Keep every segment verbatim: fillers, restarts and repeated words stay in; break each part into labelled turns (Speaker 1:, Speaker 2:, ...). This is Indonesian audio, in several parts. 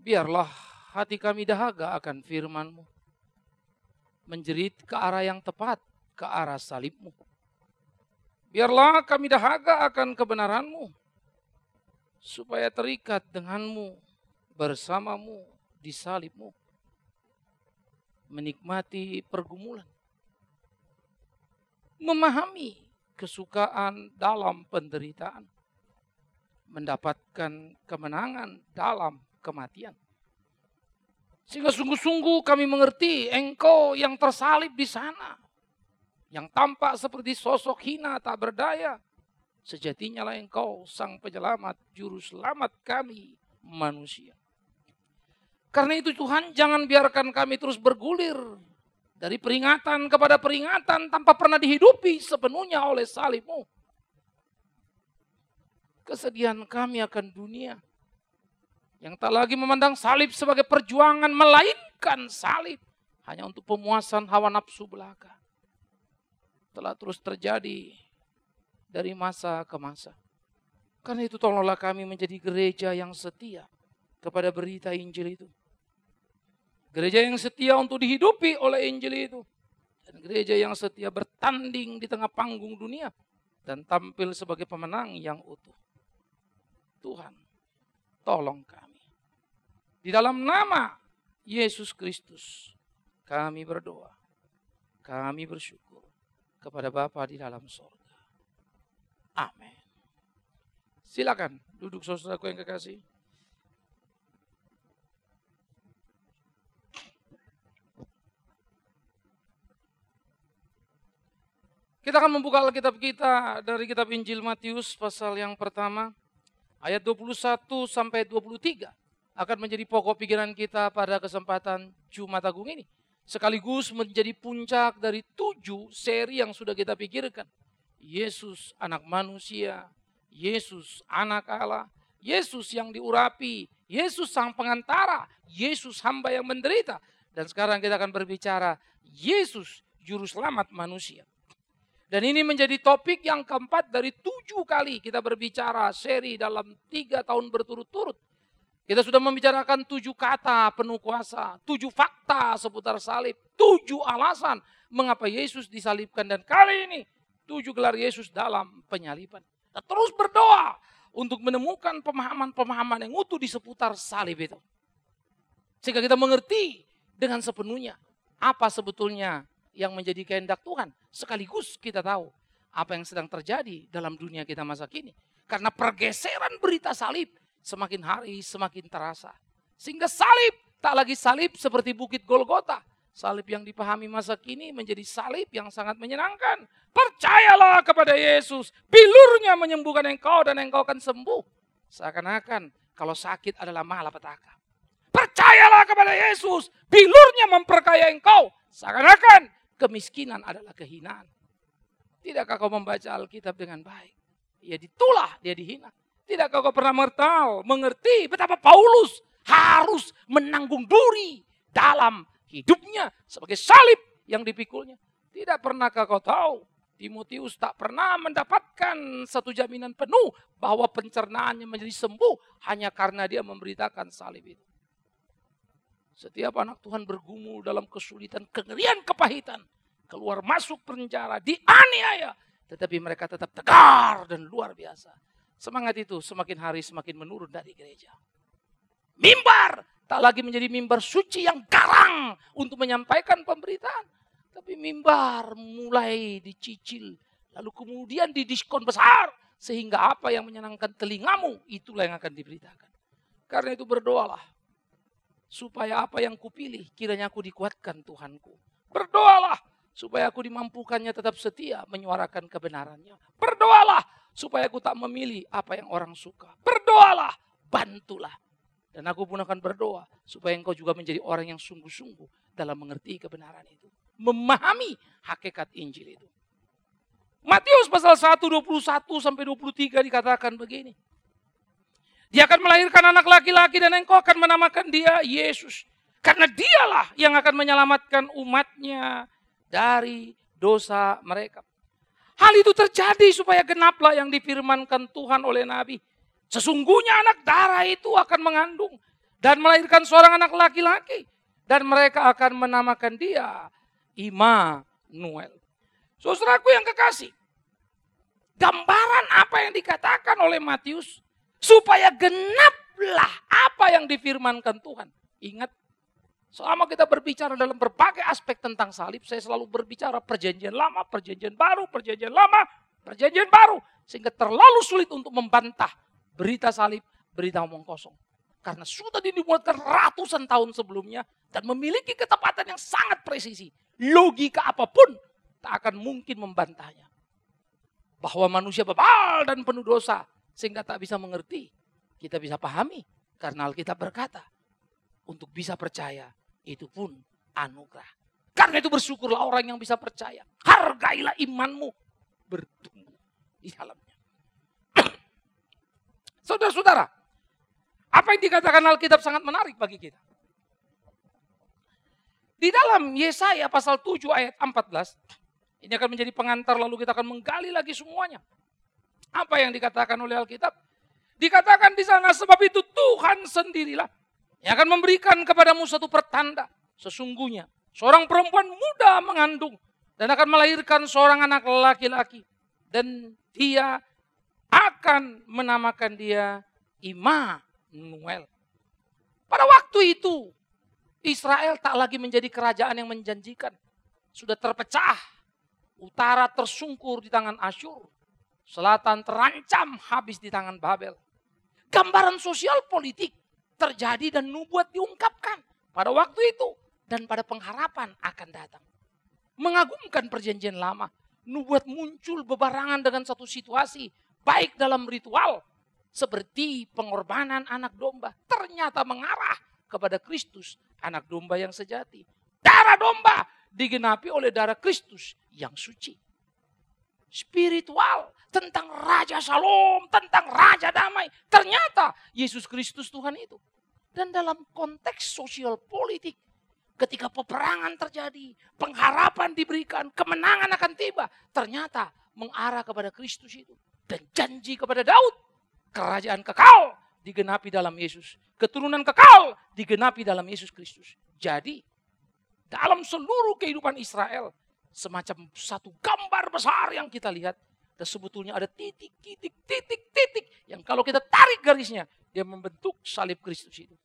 Speaker 1: Biarlah hati kami dahaga akan firman-Mu. Menjerit ke arah yang tepat, ke arah salib-Mu. Biarlah kami dahaga akan kebenaran-Mu. Supaya terikat dengan-Mu, bersama-Mu di salib-Mu. Menikmati pergumulan. Memahami kesukaan dalam penderitaan. Mendapatkan kemenangan dalam kematian. Sehingga sungguh-sungguh kami mengerti Engkau yang tersalib di sana. Yang tampak seperti sosok hina tak berdaya. Sejatinya lah Engkau sang penyelamat, juru selamat kami manusia. Karena itu Tuhan, jangan biarkan kami terus bergulir dari peringatan kepada peringatan tanpa pernah dihidupi sepenuhnya oleh salib-Mu. Kesedihan kami akan dunia yang tak lagi memandang salib sebagai perjuangan, melainkan salib hanya untuk pemuasan hawa nafsu belaka, telah terus terjadi dari masa ke masa. Karena itu tolonglah kami menjadi gereja yang setia kepada berita Injil itu. Gereja yang setia untuk dihidupi oleh Injil itu. Dan gereja yang setia bertanding di tengah panggung dunia dan tampil sebagai pemenang yang utuh. Tuhan, tolong kami. Di dalam nama Yesus Kristus, kami berdoa, kami bersyukur kepada Bapa di dalam sorga. Amin. Silakan duduk saudaraku yang kekasih. Kita akan membuka Alkitab kita dari kitab Injil Matius pasal yang pertama. Ayat dua puluh satu sampai dua puluh tiga akan menjadi pokok pikiran kita pada kesempatan Jumat Agung ini. Sekaligus menjadi puncak dari tujuh seri yang sudah kita pikirkan. Yesus anak manusia, Yesus anak Allah, Yesus yang diurapi, Yesus sang pengantara, Yesus hamba yang menderita. Dan sekarang kita akan berbicara Yesus juru selamat manusia. Dan ini menjadi topik yang keempat dari tujuh kali kita berbicara seri dalam tiga tahun berturut-turut. Kita sudah membicarakan tujuh kata penuh kuasa, tujuh fakta seputar salib, tujuh alasan mengapa Yesus disalibkan. Dan kali ini tujuh gelar Yesus dalam penyaliban. Kita terus berdoa untuk menemukan pemahaman-pemahaman yang utuh di seputar salib itu. Sehingga kita mengerti dengan sepenuhnya apa sebetulnya yang menjadi kehendak Tuhan. Sekaligus kita tahu apa yang sedang terjadi dalam dunia kita masa kini. Karena pergeseran berita salib semakin hari semakin terasa. Sehingga salib tak lagi salib seperti bukit Golgota. Salib yang dipahami masa kini menjadi salib yang sangat menyenangkan. Percayalah kepada Yesus. Bilurnya menyembuhkan engkau dan engkau akan sembuh. Seakan-akan kalau sakit adalah malapetaka. Percayalah kepada Yesus. Bilurnya memperkaya engkau. Seakan-akan kemiskinan adalah kehinaan. Tidakkah kau membaca Alkitab dengan baik? Ya ditulah dia dihina. Tidakkah kau pernah mertal, mengerti betapa Paulus harus menanggung duri dalam hidupnya sebagai salib yang dipikulnya? Tidak pernahkah kau tahu Timotius tak pernah mendapatkan satu jaminan penuh bahwa pencernaannya menjadi sembuh hanya karena dia memberitakan salib itu. Setiap anak Tuhan bergumul dalam kesulitan, kengerian, kepahitan. Keluar masuk penjara, dianiaya. Tetapi mereka tetap tegar dan luar biasa. Semangat itu semakin hari semakin menurun dari gereja. Mimbar tak lagi menjadi mimbar suci yang garang untuk menyampaikan pemberitaan. Tapi mimbar mulai dicicil. Lalu kemudian didiskon besar. Sehingga apa yang menyenangkan telingamu itulah yang akan diberitakan. Karena itu berdoalah. Supaya apa yang kupilih kiranya aku dikuatkan Tuhanku. Berdoalah supaya aku dimampukannya tetap setia menyuarakan kebenarannya. Berdoalah supaya aku tak memilih apa yang orang suka. Berdoalah, bantulah. Dan aku pun akan berdoa supaya engkau juga menjadi orang yang sungguh-sungguh dalam mengerti kebenaran itu. Memahami hakikat Injil itu. Matius pasal satu, dua puluh satu sampai dua puluh tiga dikatakan begini. Dia akan melahirkan anak laki-laki dan engkau akan menamakan dia Yesus. Karena dialah yang akan menyelamatkan umatnya dari dosa mereka. Hal itu terjadi supaya genaplah yang difirmankan Tuhan oleh Nabi. Sesungguhnya anak darah itu akan mengandung dan melahirkan seorang anak laki-laki. Dan mereka akan menamakan dia Immanuel. Saudaraku yang kekasih, gambaran apa yang dikatakan oleh Matius supaya genaplah apa yang difirmankan Tuhan. Ingat, selama kita berbicara dalam berbagai aspek tentang salib, saya selalu berbicara perjanjian lama, perjanjian baru, perjanjian lama, perjanjian baru. Sehingga terlalu sulit untuk membantah berita salib, berita omong kosong. Karena sudah dibuatkan ratusan tahun sebelumnya dan memiliki ketepatan yang sangat presisi. Logika apapun tak akan mungkin membantahnya. Bahwa manusia bebal dan penuh dosa sehingga tak bisa mengerti. Kita bisa pahami karena Alkitab berkata, untuk bisa percaya itu pun anugerah. Karena itu bersyukurlah orang yang bisa percaya. Hargailah imanmu bertumbuh di dalamnya. Saudara-saudara, apa yang dikatakan Alkitab sangat menarik bagi kita. Di dalam Yesaya pasal tujuh ayat empat belas, ini akan menjadi pengantar lalu kita akan menggali lagi semuanya. Apa yang dikatakan oleh Alkitab? Dikatakan di sana, sebab itu Tuhan sendirilah yang akan memberikan kepadamu satu pertanda. Sesungguhnya seorang perempuan muda mengandung dan akan melahirkan seorang anak laki-laki. Dan dia akan menamakan dia Immanuel. Pada waktu itu Israel tak lagi menjadi kerajaan yang menjanjikan. Sudah terpecah. Utara tersungkur di tangan Asyur. Selatan terancam habis di tangan Babel. Gambaran sosial politik terjadi dan nubuat diungkapkan pada waktu itu. Dan pada pengharapan akan datang. Mengagumkan perjanjian lama. Nubuat muncul bebarangan dengan satu situasi. Baik dalam ritual. Seperti pengorbanan anak domba. Ternyata mengarah kepada Kristus. Anak domba yang sejati. Darah domba digenapi oleh darah Kristus yang suci. Spiritual. Tentang Raja Shalom. Tentang Raja Damai. Ternyata Yesus Kristus Tuhan itu. Dan dalam konteks sosial politik. Ketika peperangan terjadi, pengharapan diberikan, kemenangan akan tiba. Ternyata mengarah kepada Kristus itu. Dan janji kepada Daud, kerajaan kekal digenapi dalam Yesus. Keturunan kekal digenapi dalam Yesus Kristus. Jadi, dalam seluruh kehidupan Israel, semacam satu gambar besar yang kita lihat. Dan sebetulnya ada titik, titik, titik, titik. Yang kalau kita tarik garisnya, dia membentuk salib Kristus itu.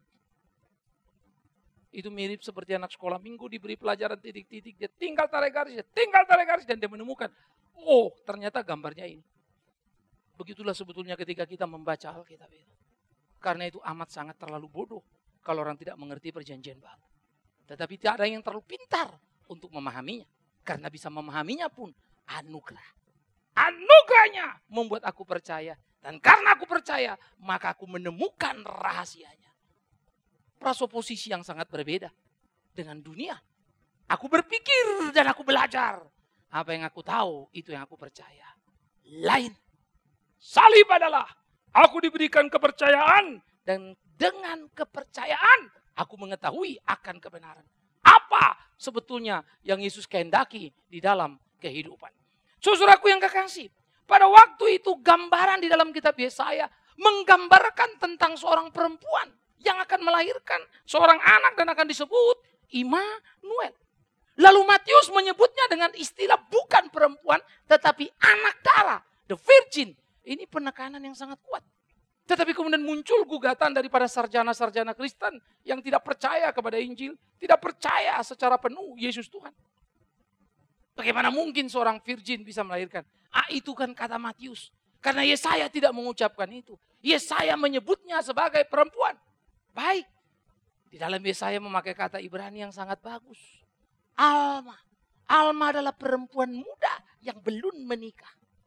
Speaker 1: Itu mirip seperti anak sekolah minggu diberi pelajaran titik-titik. Dia tinggal tarik garis, dia tinggal tarik garis. Dan dia menemukan, oh ternyata gambarnya ini. Begitulah sebetulnya ketika kita membaca Alkitab itu. Karena itu amat sangat terlalu bodoh. Kalau orang tidak mengerti perjanjian baru. Tetapi tidak ada yang terlalu pintar untuk memahaminya. Karena bisa memahaminya pun anugerah. Anugerahnya membuat aku percaya. Dan karena aku percaya, maka aku menemukan rahasianya. Prasoposisi yang sangat berbeda dengan dunia. Aku berpikir dan aku belajar. Apa yang aku tahu, itu yang aku percaya. Lain. Salib adalah aku diberikan kepercayaan. Dan dengan kepercayaan, aku mengetahui akan kebenaran. Apa sebetulnya yang Yesus kehendaki di dalam kehidupan. Saudaraku yang kekasih. Pada waktu itu gambaran di dalam kitab Yesaya menggambarkan tentang seorang perempuan yang akan melahirkan seorang anak dan akan disebut Immanuel. Lalu Matius menyebutnya dengan istilah bukan perempuan tetapi anak darah, the virgin. Ini penekanan yang sangat kuat. Tetapi kemudian muncul gugatan daripada sarjana-sarjana Kristen yang tidak percaya kepada Injil, tidak percaya secara penuh Yesus Tuhan. Bagaimana mungkin seorang virgin bisa melahirkan? Ah, itu kan kata Matius. Karena Yesaya tidak mengucapkan itu. Yesaya menyebutnya sebagai perempuan. Baik, di dalam Yesaya memakai kata Ibrani yang sangat bagus. Alma. Alma adalah perempuan muda yang belum menikah.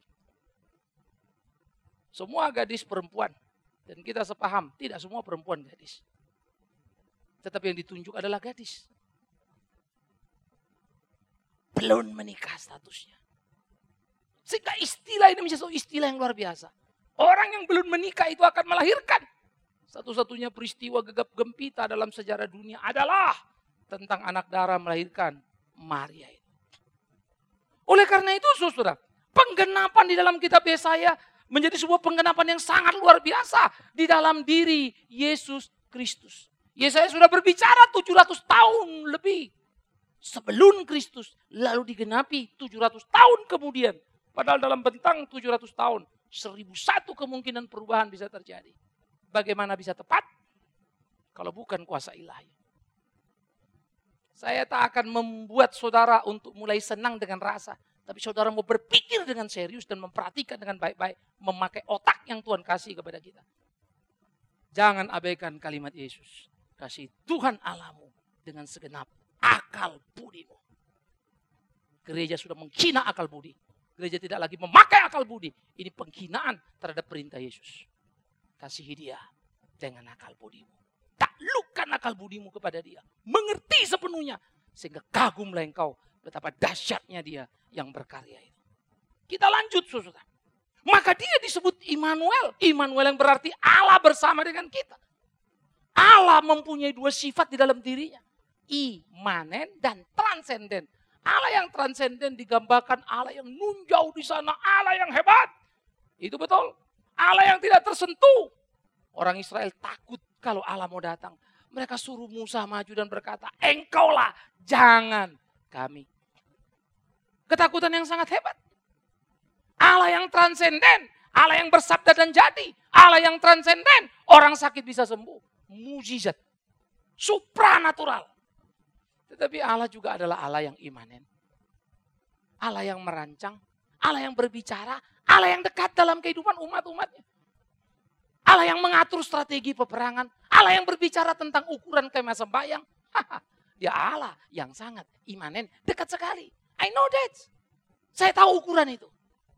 Speaker 1: Semua gadis perempuan. Dan kita sepaham, tidak semua perempuan gadis. Tetapi yang ditunjuk adalah gadis. Belum menikah statusnya. Sehingga istilah ini menjadi istilah yang luar biasa. Orang yang belum menikah itu akan melahirkan. Satu-satunya peristiwa gegap gempita dalam sejarah dunia adalah tentang anak darah melahirkan Maria itu. Oleh karena itu saudara, penggenapan di dalam kitab Yesaya menjadi sebuah penggenapan yang sangat luar biasa di dalam diri Yesus Kristus. Yesaya sudah berbicara tujuh ratus tahun lebih sebelum Kristus, lalu digenapi tujuh ratus tahun kemudian. Padahal dalam bentang tujuh ratus tahun, seribu satu kemungkinan perubahan bisa terjadi. Bagaimana bisa tepat? Kalau bukan kuasa ilahi. Saya tak akan membuat saudara untuk mulai senang dengan rasa. Tapi saudara mau berpikir dengan serius dan memperhatikan dengan baik-baik. Memakai otak yang Tuhan kasih kepada kita. Jangan abaikan kalimat Yesus. Kasih Tuhan Allahmu dengan segenap akal budimu. Gereja sudah menghina akal budi. Gereja tidak lagi memakai akal budi. Ini penghinaan terhadap perintah Yesus. Kasihi dia dengan akal budimu. Taklukkan akal budimu kepada dia. Mengerti sepenuhnya. Sehingga kagumlah engkau betapa dahsyatnya dia yang berkarya itu. Kita lanjut saudara. Maka dia disebut Immanuel. Immanuel yang berarti Allah bersama dengan kita. Allah mempunyai dua sifat di dalam dirinya. Imanen dan transenden. Allah yang transenden digambarkan Allah yang nunjau di sana. Allah yang hebat. Itu betul. Allah yang tidak tersentuh. Orang Israel takut kalau Allah mau datang. Mereka suruh Musa maju dan berkata, engkaulah, jangan kami. Ketakutan yang sangat hebat. Allah yang transenden. Allah yang bersabda dan jadi. Allah yang transenden. Orang sakit bisa sembuh. Mujizat. Supranatural. Tetapi Allah juga adalah Allah yang imanen. Allah yang merancang. Allah yang berbicara. Allah yang dekat dalam kehidupan umat-umatnya. Allah yang mengatur strategi peperangan. Allah yang berbicara tentang ukuran kemah sembahyang. Dia Allah yang sangat imanen. Dekat sekali. I know that. Saya tahu ukuran itu.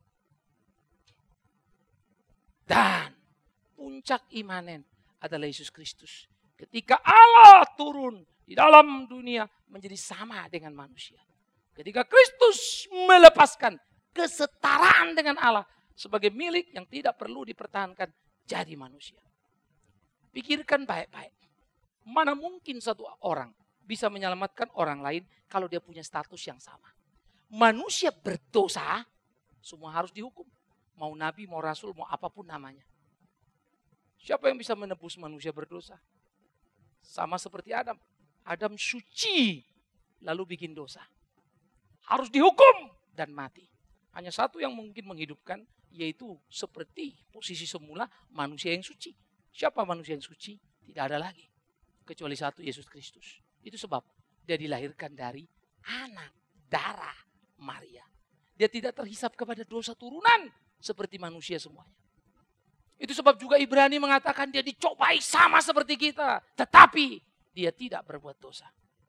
Speaker 1: Dan puncak imanen adalah Yesus Kristus. Ketika Allah turun di dalam dunia menjadi sama dengan manusia. Ketika Kristus melepaskan kesetaraan dengan Allah sebagai milik yang tidak perlu dipertahankan jadi manusia. Pikirkan baik-baik. Mana mungkin satu orang bisa menyelamatkan orang lain kalau dia punya status yang sama. Manusia berdosa, semua harus dihukum. Mau nabi, mau rasul, mau apapun namanya. Siapa yang bisa menebus manusia berdosa? Sama seperti Adam. Adam suci, lalu bikin dosa. Harus dihukum dan mati. Hanya satu yang mungkin menghidupkan, yaitu seperti posisi semula manusia yang suci. Siapa manusia yang suci? Tidak ada lagi. Kecuali satu, Yesus Kristus. Itu sebab dia dilahirkan dari anak darah Maria. Dia tidak terhisap kepada dosa turunan seperti manusia semuanya. Itu sebab juga Ibrani mengatakan dia dicobai sama seperti kita. Tetapi dia tidak berbuat dosa.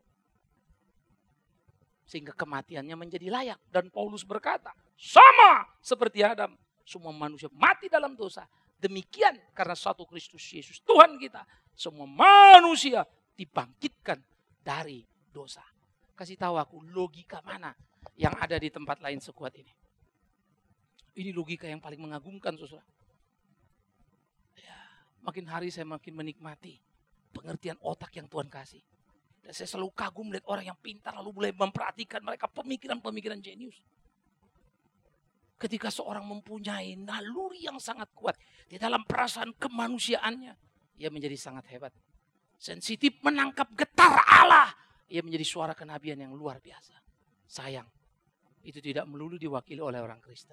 Speaker 1: Sehingga kematiannya menjadi layak. Dan Paulus berkata, sama seperti Adam. Semua manusia mati dalam dosa. Demikian karena satu Kristus Yesus Tuhan kita. Semua manusia dibangkitkan dari dosa. Kasih tahu aku logika mana yang ada di tempat lain sekuat ini. Ini logika yang paling mengagumkan saudara. Ya, makin hari saya makin menikmati pengertian otak yang Tuhan kasih. Dan saya selalu kagum melihat orang yang pintar lalu mulai memperhatikan mereka pemikiran-pemikiran jenius. Ketika seorang mempunyai naluri yang sangat kuat di dalam perasaan kemanusiaannya, ia menjadi sangat hebat. Sensitif menangkap getar Allah, ia menjadi suara kenabian yang luar biasa. Sayang, itu tidak melulu diwakili oleh orang Kristen.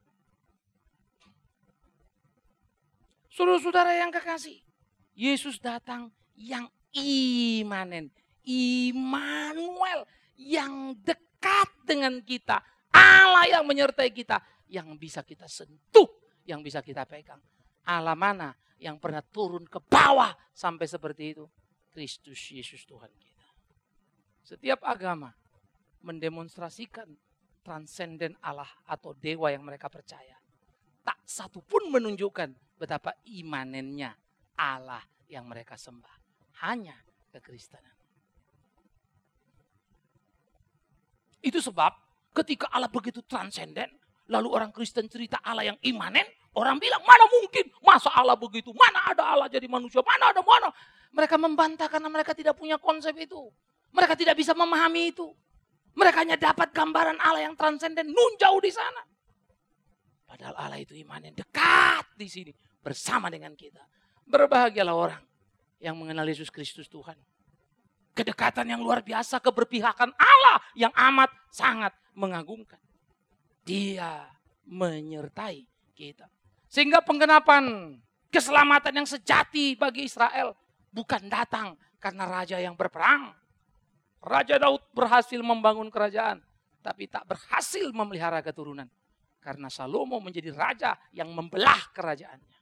Speaker 1: Saudara-saudara yang kekasih, Yesus datang yang imanen, Immanuel, yang dekat dengan kita, Allah yang menyertai kita, yang bisa kita sentuh, yang bisa kita pegang. Allah mana yang pernah turun ke bawah sampai seperti itu? Kristus Yesus Tuhan kita. Setiap agama mendemonstrasikan transenden Allah atau dewa yang mereka percaya. Tak satu pun menunjukkan betapa imanennya Allah yang mereka sembah. Hanya kekristenan. Itu sebab ketika Allah begitu transenden, lalu orang Kristen cerita Allah yang imanen, orang bilang mana mungkin, masa Allah begitu, mana ada Allah jadi manusia, mana ada mana. Mereka membantah karena mereka tidak punya konsep itu. Mereka tidak bisa memahami itu. Mereka hanya dapat gambaran Allah yang transenden, nun jauh di sana. Padahal Allah itu imanen dekat di sini bersama dengan kita. Berbahagialah orang yang mengenal Yesus Kristus Tuhan. Kedekatan yang luar biasa, keberpihakan Allah yang amat sangat mengagumkan. Dia menyertai kita. Sehingga penggenapan keselamatan yang sejati bagi Israel bukan datang karena raja yang berperang. Raja Daud berhasil membangun kerajaan, tapi tak berhasil memelihara keturunan. Karena Salomo menjadi raja yang membelah kerajaannya.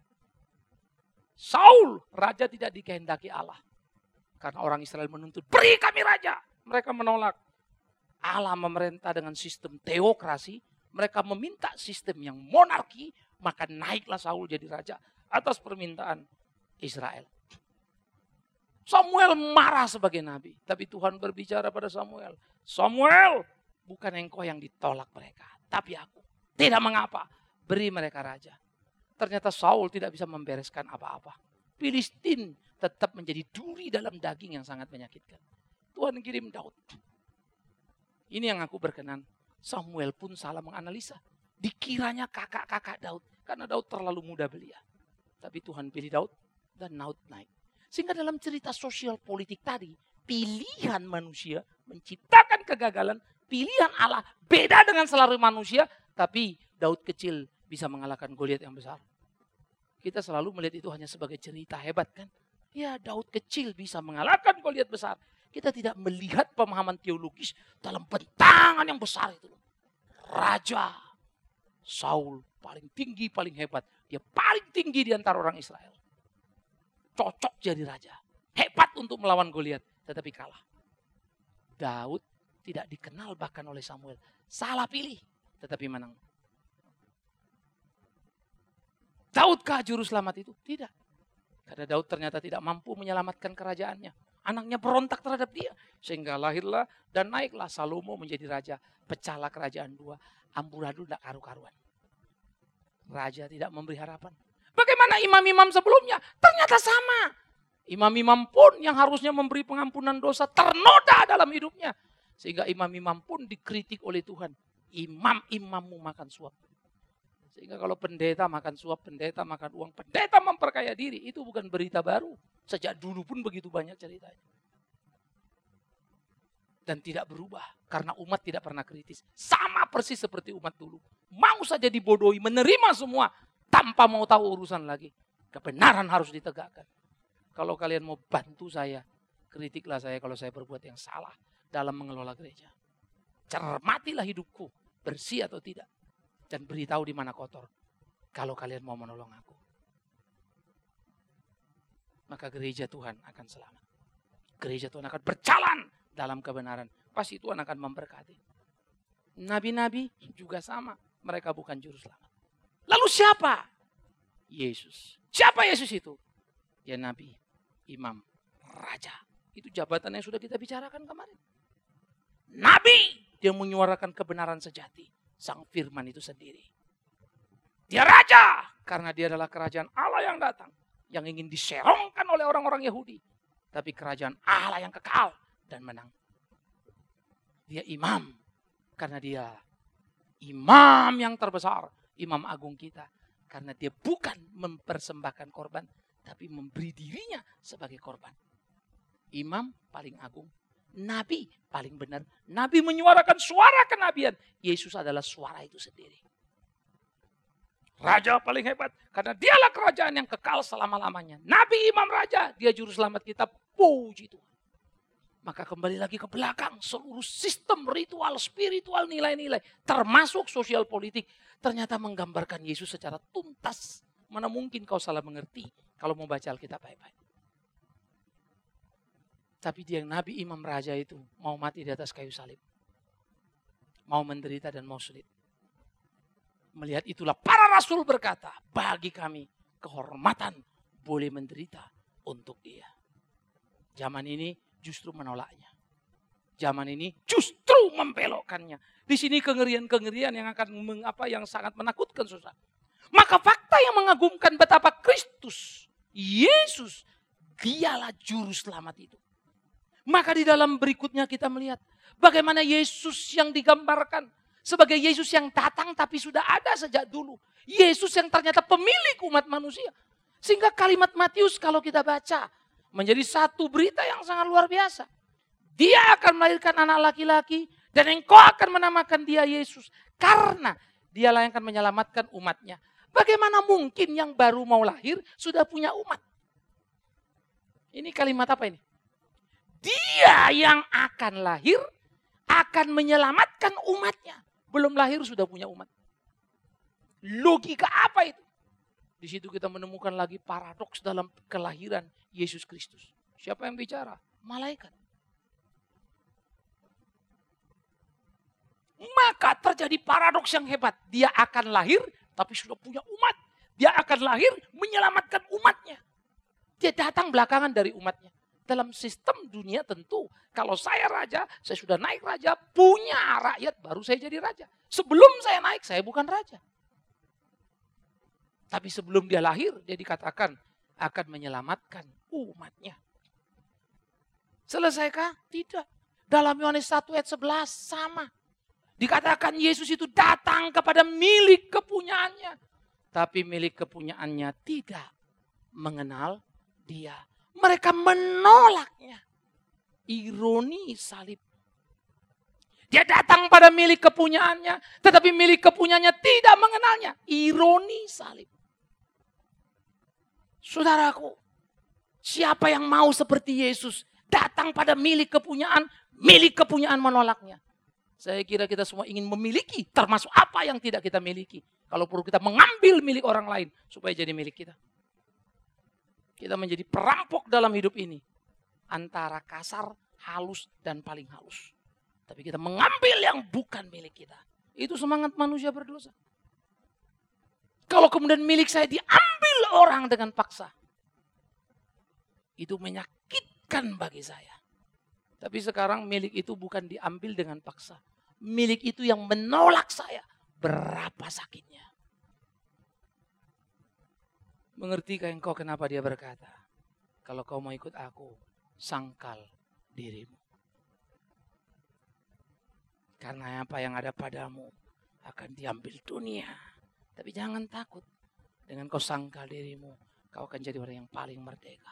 Speaker 1: Saul, raja tidak dikehendaki Allah. Karena orang Israel menuntut, beri kami raja. Mereka menolak. Allah memerintah dengan sistem teokrasi. Mereka meminta sistem yang monarki. Maka naiklah Saul jadi raja atas permintaan Israel. Samuel marah sebagai nabi. Tapi Tuhan berbicara pada Samuel. Samuel, bukan engkau yang ditolak mereka. Tapi aku. Tidak mengapa. Beri mereka raja. Ternyata Saul tidak bisa membereskan apa-apa. Filistin tetap menjadi duri dalam daging yang sangat menyakitkan. Tuhan kirim Daud. Ini yang aku berkenan. Samuel pun salah menganalisa. Dikiranya kakak-kakak Daud. Karena Daud terlalu muda belia. Tapi Tuhan pilih Daud dan Daud naik. Sehingga dalam cerita sosial politik tadi. Pilihan manusia menciptakan kegagalan. Pilihan Allah beda dengan selera manusia. Tapi Daud kecil bisa mengalahkan Goliat yang besar. Kita selalu melihat itu hanya sebagai cerita hebat kan. Ya Daud kecil bisa mengalahkan Goliat besar. Kita tidak melihat pemahaman teologis dalam bentangan yang besar itu. Raja Saul paling tinggi, paling hebat. Dia paling tinggi di antara orang Israel. Cocok jadi raja. Hebat untuk melawan Goliat, tetapi kalah. Daud tidak dikenal bahkan oleh Samuel. Salah pilih, tetapi menang. Daudkah juru selamat itu? Tidak. Karena Daud ternyata tidak mampu menyelamatkan kerajaannya. Anaknya berontak terhadap dia. Sehingga lahirlah dan naiklah Salomo menjadi raja. Pecahlah kerajaan dua. Amburadul tidak karu-karuan. Raja tidak memberi harapan. Bagaimana imam-imam sebelumnya? Ternyata sama. Imam-imam pun yang harusnya memberi pengampunan dosa ternoda dalam hidupnya. Sehingga imam-imam pun dikritik oleh Tuhan. Imam-imammu makan suap. Sehingga kalau pendeta makan suap, pendeta makan uang, pendeta memperkaya diri. Itu bukan berita baru. Sejak dulu pun begitu banyak ceritanya. Dan tidak berubah. Karena umat tidak pernah kritis. Sama persis seperti umat dulu. Mau saja dibodohi, menerima semua. Tanpa mau tahu urusan lagi. Kebenaran harus ditegakkan. Kalau kalian mau bantu saya, kritiklah saya kalau saya berbuat yang salah dalam mengelola gereja. Cermatilah hidupku, bersih atau tidak. Dan beritahu di mana kotor. Kalau kalian mau menolong aku. Maka gereja Tuhan akan selamat. Gereja Tuhan akan berjalan dalam kebenaran. Pasti Tuhan akan memberkati. Nabi-nabi juga sama. Mereka bukan juru selamat. Lalu siapa? Yesus. Siapa Yesus itu? Ya nabi, imam, raja. Itu jabatan yang sudah kita bicarakan kemarin. Nabi, dia menyuarakan kebenaran sejati. Sang firman itu sendiri. Dia raja. Karena dia adalah kerajaan Allah yang datang. Yang ingin diserongkan oleh orang-orang Yahudi. Tapi kerajaan Allah yang kekal dan menang. Dia imam. Karena dia imam yang terbesar. Imam agung kita. Karena dia bukan mempersembahkan korban. Tapi memberi dirinya sebagai korban. Imam paling agung. Nabi paling benar. Nabi menyuarakan suara kenabian. Yesus adalah suara itu sendiri. Raja paling hebat. Karena dialah kerajaan yang kekal selama-lamanya. Nabi, imam, raja. Dia juru selamat kita. Puji Tuhan. Maka kembali lagi ke belakang. Seluruh sistem ritual, spiritual, nilai-nilai. Termasuk sosial politik. Ternyata menggambarkan Yesus secara tuntas. Mana mungkin kau salah mengerti. Kalau mau baca Alkitab baik-baik. Tapi dia yang nabi, imam, raja itu mau mati di atas kayu salib. Mau menderita dan mau sulit. Melihat itulah para rasul berkata, bagi kami kehormatan boleh menderita untuk dia. Zaman ini justru menolaknya. Zaman ini justru membelokkannya. Di sini kengerian-kengerian yang akan mengapa yang sangat menakutkan susah. Maka fakta yang mengagumkan betapa Kristus, Yesus, dialah juru selamat itu. Maka di dalam berikutnya kita melihat bagaimana Yesus yang digambarkan sebagai Yesus yang datang tapi sudah ada sejak dulu. Yesus yang ternyata pemilik umat manusia. Sehingga kalimat Matius kalau kita baca menjadi satu berita yang sangat luar biasa. Dia akan melahirkan anak laki-laki dan engkau akan menamakan dia Yesus. Karena dialah yang akan menyelamatkan umatnya. Bagaimana mungkin yang baru mau lahir sudah punya umat? Ini kalimat apa ini? Dia yang akan lahir akan menyelamatkan umatnya. Belum lahir sudah punya umat. Logika apa itu? Di situ kita menemukan lagi paradoks dalam kelahiran Yesus Kristus. Siapa yang bicara? Malaikat. Maka terjadi paradoks yang hebat. Dia akan lahir tapi sudah punya umat. Dia akan lahir menyelamatkan umatnya. Dia datang belakangan dari umatnya. Dalam sistem dunia tentu, kalau saya raja, saya sudah naik raja, punya rakyat, baru saya jadi raja. Sebelum saya naik, saya bukan raja. Tapi sebelum dia lahir, dia dikatakan akan menyelamatkan umatnya. Selesaikah? Tidak. Dalam Yohanes satu ayat sebelas sama. Dikatakan Yesus itu datang kepada milik kepunyaannya. Tapi milik kepunyaannya tidak mengenal dia. Mereka menolaknya. Ironi salib. Dia datang pada milik kepunyaannya. Tetapi milik kepunyaannya tidak mengenalnya. Ironi salib. Saudaraku, siapa yang mau seperti Yesus datang pada milik kepunyaan, milik kepunyaan menolaknya. Saya kira kita semua ingin memiliki, termasuk apa yang tidak kita miliki. Kalau perlu kita mengambil milik orang lain supaya jadi milik kita. Kita menjadi perampok dalam hidup ini. Antara kasar, halus, dan paling halus. Tapi kita mengambil yang bukan milik kita. Itu semangat manusia berdosa. Kalau kemudian milik saya diambil orang dengan paksa. Itu menyakitkan bagi saya. Tapi sekarang milik itu bukan diambil dengan paksa. Milik itu yang menolak saya. Berapa sakitnya. Mengertikah engkau kenapa dia berkata, kalau kau mau ikut aku, sangkal dirimu. Karena apa yang ada padamu akan diambil dunia. Tapi jangan takut. Dengan kau sangkal dirimu, kau akan jadi orang yang paling merdeka.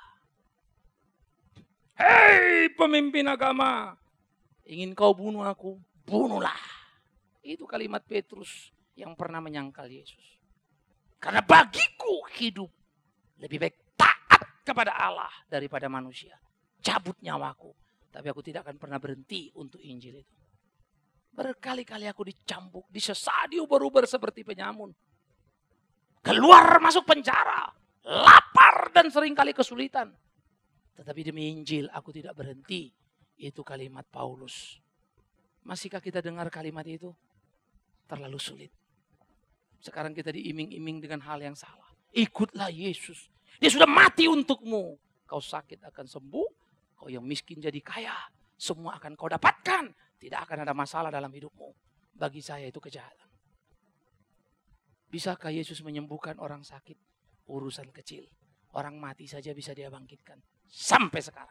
Speaker 1: Hei pemimpin agama, ingin kau bunuh aku, bunuhlah. Itu kalimat Petrus yang pernah menyangkal Yesus. Karena bagiku hidup lebih baik taat kepada Allah daripada manusia. Cabut nyawaku, tapi aku tidak akan pernah berhenti untuk Injil itu. Berkali-kali aku dicambuk, disesadi ubur-ubur seperti penyamun. Keluar masuk penjara, lapar dan seringkali kesulitan. Tetapi demi Injil aku tidak berhenti. Itu kalimat Paulus. Masihkah kita dengar kalimat itu? Terlalu sulit. Sekarang kita diiming-iming dengan hal yang salah. Ikutlah Yesus. Dia sudah mati untukmu. Kau sakit akan sembuh. Kau yang miskin jadi kaya. Semua akan kau dapatkan. Tidak akan ada masalah dalam hidupmu. Bagi saya itu kejahatan. Bisakah Yesus menyembuhkan orang sakit? Urusan kecil. Orang mati saja bisa dia bangkitkan. Sampai sekarang.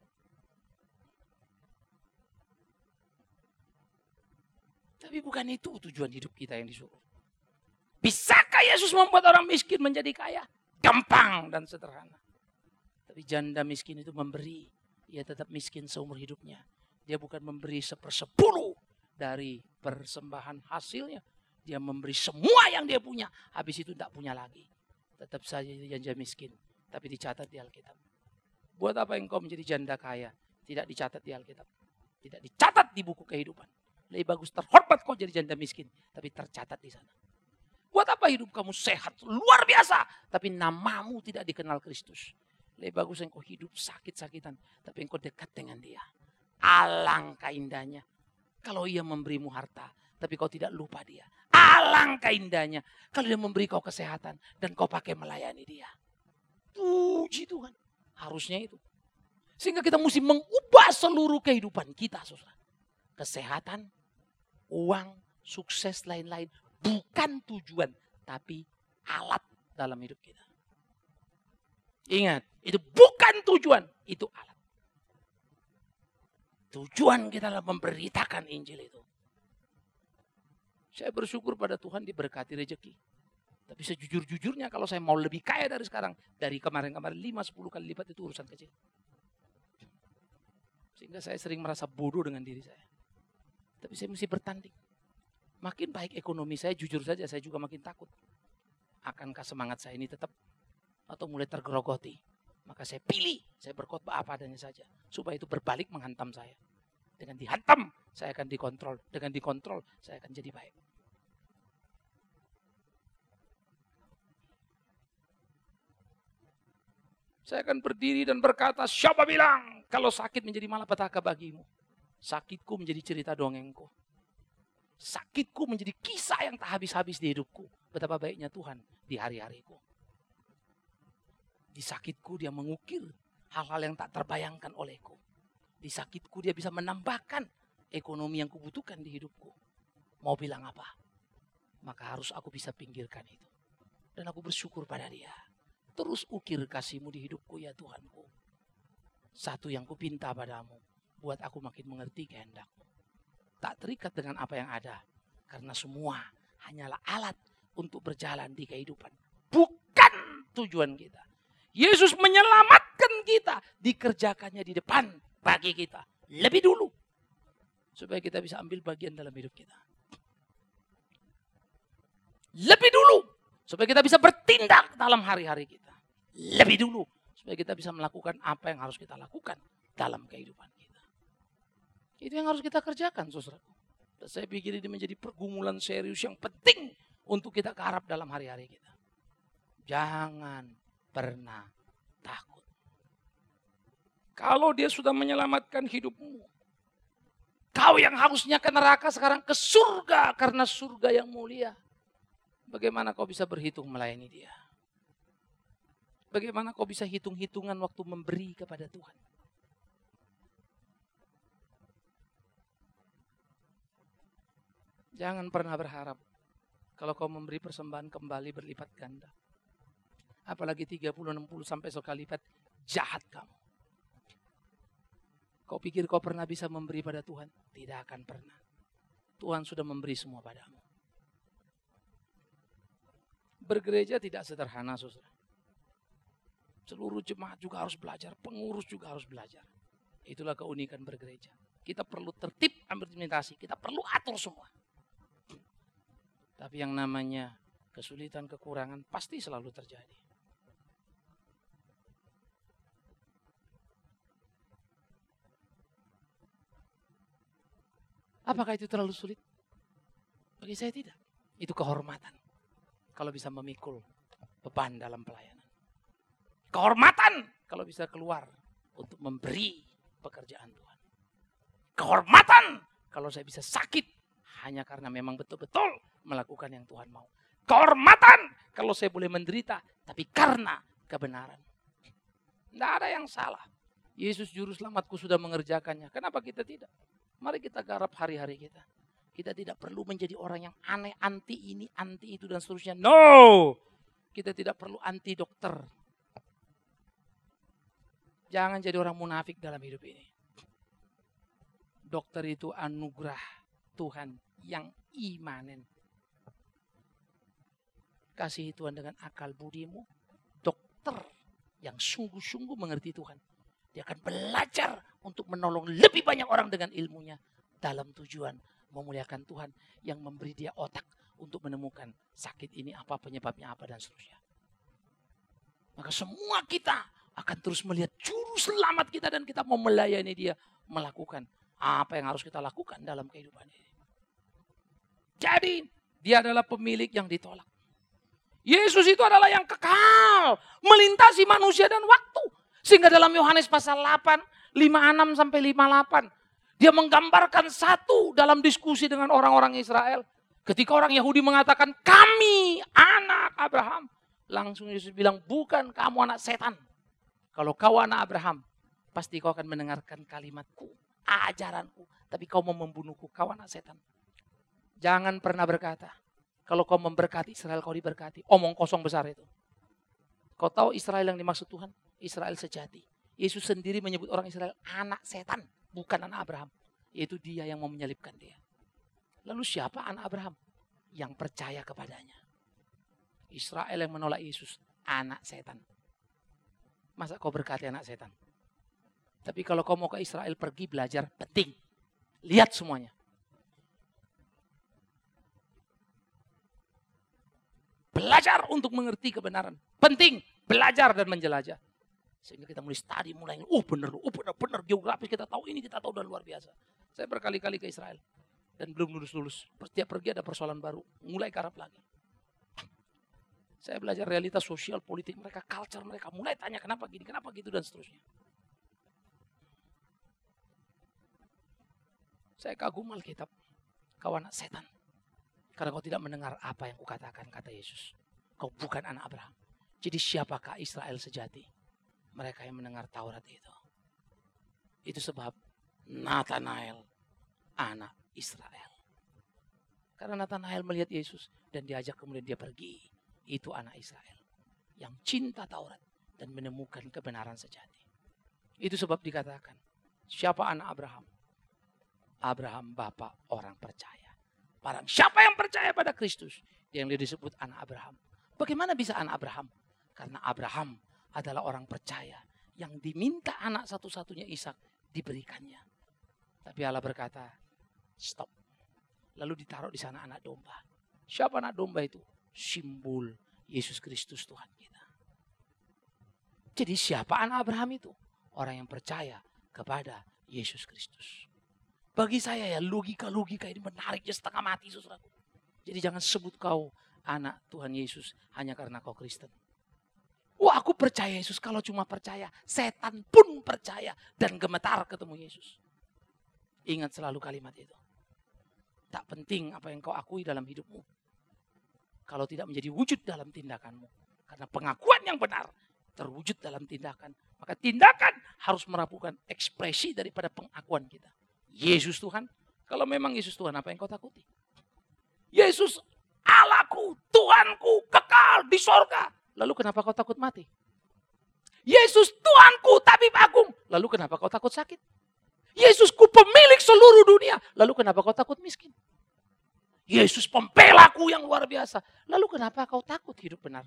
Speaker 1: Tapi bukan itu tujuan hidup kita yang disuruh. Bisakah Yesus membuat orang miskin menjadi kaya? Gampang dan sederhana. Tapi janda miskin itu memberi. Ia tetap miskin seumur hidupnya. Dia bukan memberi sepersepuluh dari persembahan hasilnya. Dia memberi semua yang dia punya. Habis itu tidak punya lagi. Tetap saja janda miskin. Tapi dicatat di Alkitab. Buat apa engkau menjadi janda kaya? Tidak dicatat di Alkitab. Tidak dicatat di buku kehidupan. Lebih bagus terhormat kau jadi janda miskin. Tapi tercatat di sana. Buat apa hidup kamu sehat? Luar biasa. Tapi namamu tidak dikenal Kristus. Lebih bagus engkau hidup sakit-sakitan. Tapi engkau dekat dengan dia. Alangkah indahnya. Kalau ia memberimu harta. Tapi kau tidak lupa dia. Alangkah indahnya. Kalau dia memberi kau kesehatan. Dan kau pakai melayani dia. Puji Tuhan. Harusnya itu. Sehingga kita mesti mengubah seluruh kehidupan kita. Saudara. Kesehatan. Uang. Sukses lain-lain. Bukan tujuan. Tapi alat dalam hidup kita. Ingat. Itu bukan tujuan. Itu alat. Tujuan kita adalah memberitakan Injil itu. Saya bersyukur pada Tuhan diberkati rezeki. Tapi sejujur-jujurnya kalau saya mau lebih kaya dari sekarang, dari kemarin-kemarin lima sepuluh kali lipat itu urusan kecil. Sehingga saya sering merasa bodoh dengan diri saya. Tapi saya mesti bertanding. Makin baik ekonomi saya, jujur saja saya juga makin takut. Akankah semangat saya ini tetap atau mulai tergerogoti? Maka saya pilih, saya berkhotbah apa adanya saja. Supaya itu berbalik menghantam saya. Dengan dihantam, saya akan dikontrol. Dengan dikontrol, saya akan jadi baik. Saya akan berdiri dan berkata, siapa bilang kalau sakit menjadi malapetaka bagimu? Sakitku menjadi cerita dongengku. Sakitku menjadi kisah yang tak habis-habis di hidupku. Betapa baiknya Tuhan di hari-hariku. Di sakitku dia mengukir hal-hal yang tak terbayangkan olehku. Di sakitku dia bisa menambahkan ekonomi yang kubutuhkan di hidupku. Mau bilang apa? Maka harus aku bisa pinggirkan itu. Dan aku bersyukur pada dia. Terus ukir kasih-Mu di hidupku ya Tuhanku. Satu yang kupinta padamu. Buat aku makin mengerti kehendak-Mu. Tak terikat dengan apa yang ada. Karena semua hanyalah alat untuk berjalan di kehidupan. Bukan tujuan kita. Yesus menyelamatkan kita. Dikerjakannya di depan bagi kita. Lebih dulu. Supaya kita bisa ambil bagian dalam hidup kita. Lebih dulu. Supaya kita bisa bertindak dalam hari-hari kita. Lebih dulu. Supaya kita bisa melakukan apa yang harus kita lakukan dalam kehidupan kita. Itu yang harus kita kerjakan, saudaraku. Dan saya pikir ini menjadi pergumulan serius yang penting untuk kita garap dalam hari-hari kita. Jangan pernah takut. Kalau dia sudah menyelamatkan hidupmu. Kau yang harusnya ke neraka sekarang ke surga karena surga yang mulia. Bagaimana kau bisa berhitung melayani dia? Bagaimana kau bisa hitung-hitungan waktu memberi kepada Tuhan? Jangan pernah berharap kalau kau memberi persembahan kembali berlipat ganda. Apalagi tiga puluh, enam puluh sampai sekali lipat, jahat kamu. Kau pikir kau pernah bisa memberi pada Tuhan? Tidak akan pernah. Tuhan sudah memberi semua padamu. Bergereja tidak sederhana, saudara. Seluruh jemaat juga harus belajar, pengurus juga harus belajar. Itulah keunikan bergereja. Kita perlu tertib administrasi, kita perlu atur semua. Tapi yang namanya kesulitan, kekurangan pasti selalu terjadi. Apakah itu terlalu sulit? Bagi saya tidak. Itu kehormatan. Kalau bisa memikul beban dalam pelayanan. Kehormatan kalau bisa keluar untuk memberi pekerjaan Tuhan. Kehormatan kalau saya bisa sakit hanya karena memang betul-betul melakukan yang Tuhan mau. Kehormatan kalau saya boleh menderita tapi karena kebenaran. Tidak ada yang salah. Yesus juru selamatku sudah mengerjakannya. Kenapa kita tidak? Mari kita garap hari-hari kita. Kita tidak perlu menjadi orang yang aneh, anti ini, anti itu, dan seterusnya. No! Kita tidak perlu anti dokter. Jangan jadi orang munafik dalam hidup ini. Dokter itu anugerah Tuhan yang imanen. Kasihi Tuhan dengan akal budimu. Dokter yang sungguh-sungguh mengerti Tuhan. Dia akan belajar untuk menolong lebih banyak orang dengan ilmunya. Dalam tujuan memuliakan Tuhan yang memberi dia otak untuk menemukan sakit ini apa, penyebabnya apa, dan seterusnya. Maka semua kita akan terus melihat juru selamat kita dan kita mau melayani dia, melakukan apa yang harus kita lakukan dalam kehidupan ini. Jadi dia adalah pemilik yang ditolak. Yesus itu adalah yang kekal, melintasi manusia dan waktu. Sehingga dalam Yohanes pasal delapan, lima puluh enam sampai lima puluh delapan, dia menggambarkan satu dalam diskusi dengan orang-orang Israel. Ketika orang Yahudi mengatakan, kami anak Abraham. Langsung Yesus bilang, bukan, kamu anak setan. Kalau kau anak Abraham, pasti kau akan mendengarkan kalimatku, ajaranku. Tapi kau mau membunuhku, kau anak setan. Jangan pernah berkata, kalau kau memberkati Israel, kau diberkati. Omong kosong besar itu. Kau tahu Israel yang dimaksud Tuhan? Israel sejati. Yesus sendiri menyebut orang Israel anak setan. Bukan anak Abraham. Yaitu dia yang mau menyalibkan dia. Lalu siapa anak Abraham? Yang percaya kepadanya. Israel yang menolak Yesus, anak setan. Masa kau berkati anak setan? Tapi kalau kau mau ke Israel, pergi belajar, penting. Lihat semuanya. Belajar untuk mengerti kebenaran. Penting, belajar dan menjelajah. Sehingga kita mulai study, mulai, oh benar, oh benar-benar geografis kita tahu ini, kita tahu dan luar biasa. Saya berkali-kali ke Israel dan belum lulus-lulus. Setiap pergi ada persoalan baru, mulai karap lagi. Saya belajar realitas sosial, politik mereka, culture mereka, mulai tanya kenapa gini, kenapa gitu dan seterusnya. Saya kagum Alkitab, kau anak setan. Karena kau tidak mendengar apa yang kukatakan, kata Yesus. Kau bukan anak Abraham. Jadi siapakah Israel sejati? Mereka yang mendengar Taurat itu. Itu sebab Nathanael anak Israel. Karena Nathanael melihat Yesus dan diajak kemudian dia pergi. Itu anak Israel yang cinta Taurat dan menemukan kebenaran sejati. Itu sebab dikatakan, siapa anak Abraham? Abraham bapak orang percaya. Barang siapa yang percaya pada Kristus, yang disebut anak Abraham. Bagaimana bisa anak Abraham? Karena Abraham adalah orang percaya yang diminta anak satu-satunya Ishak diberikannya. Tapi Allah berkata, stop. Lalu ditaruh di sana anak domba. Siapa anak domba itu? Simbol Yesus Kristus Tuhan kita. Jadi siapa anak Abraham itu? Orang yang percaya kepada Yesus Kristus. Bagi saya ya logika-logika ini menariknya setengah mati saudaraku. Jadi jangan sebut kau anak Tuhan Yesus hanya karena kau Kristen. Wah aku percaya Yesus, kalau cuma percaya setan pun percaya dan gemetar ketemu Yesus. Ingat selalu kalimat itu. Tak penting apa yang kau akui dalam hidupmu. Kalau tidak menjadi wujud dalam tindakanmu. Karena pengakuan yang benar terwujud dalam tindakan. Maka tindakan harus merapukan ekspresi daripada pengakuan kita. Yesus Tuhan. Kalau memang Yesus Tuhan, apa yang kau takuti? Yesus Allahku, Tuhanku, kekal di sorga. Lalu kenapa kau takut mati? Yesus Tuhanku, tabib agung. Lalu kenapa kau takut sakit? Yesusku pemilik seluruh dunia. Lalu kenapa kau takut miskin? Yesus pembelaku yang luar biasa. Lalu kenapa kau takut hidup benar?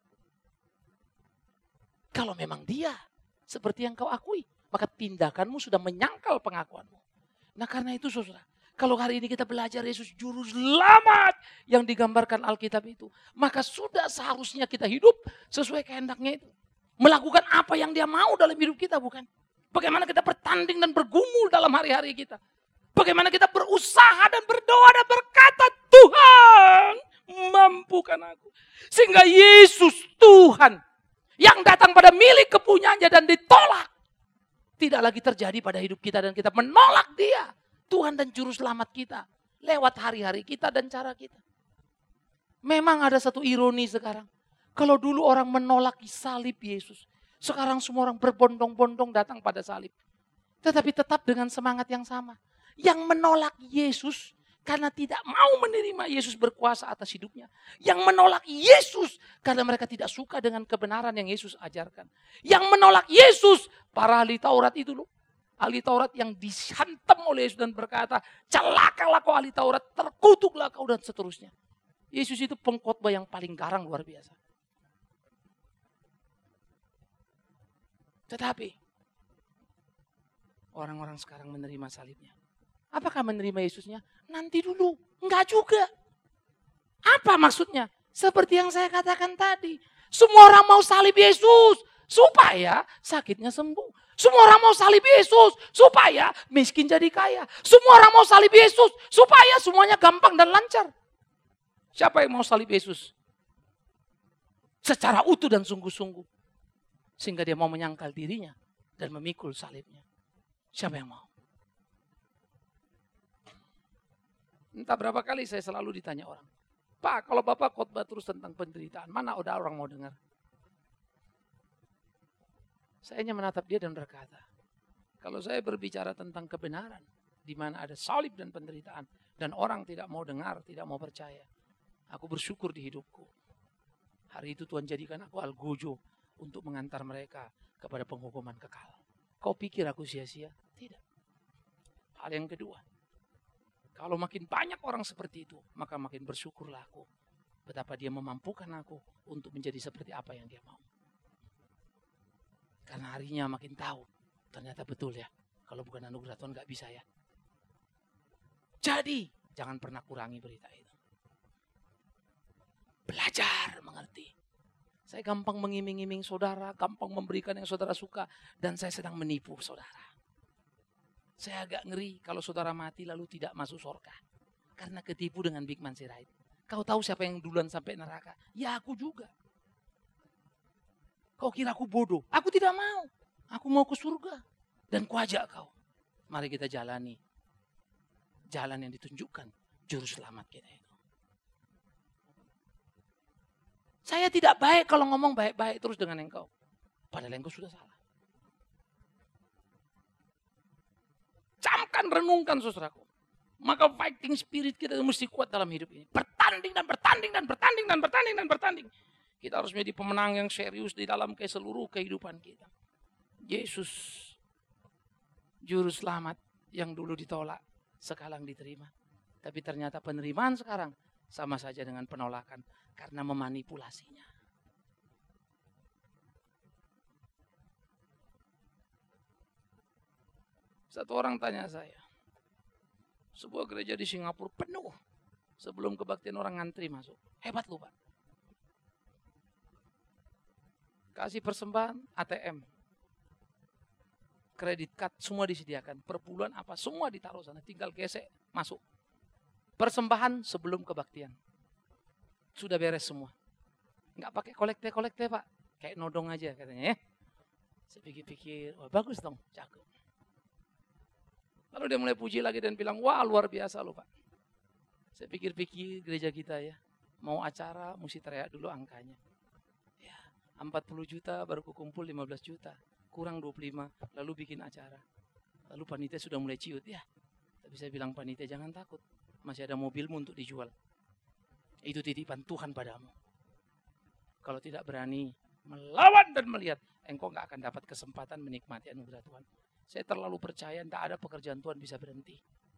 Speaker 1: Kalau memang dia seperti yang kau akui, maka tindakanmu sudah menyangkal pengakuanmu. Nah karena itu saudara, kalau hari ini kita belajar Yesus juru selamat yang digambarkan Alkitab itu, maka sudah seharusnya kita hidup sesuai kehendaknya itu. Melakukan apa yang dia mau dalam hidup kita, bukan? Bagaimana kita bertanding dan bergumul dalam hari-hari kita. Bagaimana kita berusaha dan berdoa dan berkata, Tuhan mampukan aku. Sehingga Yesus Tuhan yang datang pada milik kepunyaannya dan ditolak. Tidak lagi terjadi pada hidup kita dan kita menolak dia. Tuhan dan Juru Selamat kita. Lewat hari-hari kita dan cara kita. Memang ada satu ironi sekarang. Kalau dulu orang menolak salib Yesus. Sekarang semua orang berbondong-bondong datang pada salib. Tetapi tetap dengan semangat yang sama. Yang menolak Yesus karena tidak mau menerima Yesus berkuasa atas hidupnya. Yang menolak Yesus karena mereka tidak suka dengan kebenaran yang Yesus ajarkan. Yang menolak Yesus, para ahli Taurat itu loh. Ahli Taurat yang dihantam oleh Yesus dan berkata, celakalah kau ahli Taurat, terkutuklah kau dan seterusnya. Yesus itu pengkhotbah yang paling garang luar biasa. Tetapi orang-orang sekarang menerima salibnya. Apakah menerima Yesusnya? Nanti dulu. Enggak juga. Apa maksudnya? Seperti yang saya katakan tadi. Semua orang mau salib Yesus. Supaya sakitnya sembuh. Semua orang mau salib Yesus. Supaya miskin jadi kaya. Semua orang mau salib Yesus. Supaya semuanya gampang dan lancar. Siapa yang mau salib Yesus? Secara utuh dan sungguh-sungguh. Sehingga dia mau menyangkal dirinya. Dan memikul salibnya. Siapa yang mau? Entah berapa kali saya selalu ditanya orang. Pak, kalau Bapak khotbah terus tentang penderitaan, mana ada orang mau dengar? Saya hanya menatap dia dan berkata, kalau saya berbicara tentang kebenaran, di mana ada salib dan penderitaan, dan orang tidak mau dengar, tidak mau percaya, aku bersyukur di hidupku. Hari itu Tuhan jadikan aku algojo untuk mengantar mereka kepada penghukuman kekal. Kau pikir aku sia-sia? Tidak. Hal yang kedua, kalau makin banyak orang seperti itu, maka makin bersyukurlah aku. betapa dia memampukan aku untuk menjadi seperti apa yang dia mau. Karena harinya makin tahu, ternyata betul ya, kalau bukan anugerah Tuhan gak bisa ya. Jadi, jangan pernah kurangi berita itu. Belajar mengerti. Saya gampang mengiming-iming saudara, gampang memberikan yang saudara suka, dan saya sedang menipu saudara. Saya agak ngeri kalau saudara mati lalu tidak masuk surga. Karena ketipu dengan Big Man Sirait. Kau tahu siapa yang duluan sampai neraka? Ya aku juga. Kau kira aku bodoh? Aku tidak mau. Aku mau ke surga. Dan kuajak kau. Mari kita jalani jalan yang ditunjukkan juru selamat kita itu. Saya tidak baik kalau ngomong baik-baik terus dengan engkau. Padahal engkau sudah salah. Camkan, renungkan saudaraku. Maka fighting spirit kita mesti kuat dalam hidup ini. Bertanding dan bertanding dan bertanding dan bertanding dan bertanding. Kita harus menjadi pemenang yang serius di dalam seluruh kehidupan kita. Yesus, juru selamat yang dulu ditolak, sekarang diterima. Tapi ternyata penerimaan sekarang sama saja dengan penolakan karena memanipulasinya. Satu orang tanya saya, sebuah gereja di Singapura penuh. Sebelum kebaktian orang ngantri masuk. Hebat lu Pak. Kasih persembahan A T M. Kredit card semua disediakan. Per bulan apa semua ditaruh sana. Tinggal gesek masuk. Persembahan sebelum kebaktian. Sudah beres semua. Nggak pakai kolekte-kolekte Pak. Kayak nodong aja katanya ya. Saya pikir-pikir, wah bagus dong, cakep. Lalu dia mulai puji lagi dan bilang, wah luar biasa loh Pak. Saya pikir-pikir gereja kita ya, mau acara mesti teriak dulu angkanya. Ya, empat puluh juta baru kukumpul lima belas juta, kurang dua puluh lima, lalu bikin acara. Lalu panitia sudah mulai ciut ya. Tapi saya bilang panitia jangan takut, masih ada mobilmu untuk dijual. Itu titipan Tuhan padamu. Kalau tidak berani melawan dan melihat, engkau gak akan dapat kesempatan menikmati anugerah Tuhan. Saya terlalu percaya tidak ada pekerjaan Tuhan bisa berhenti.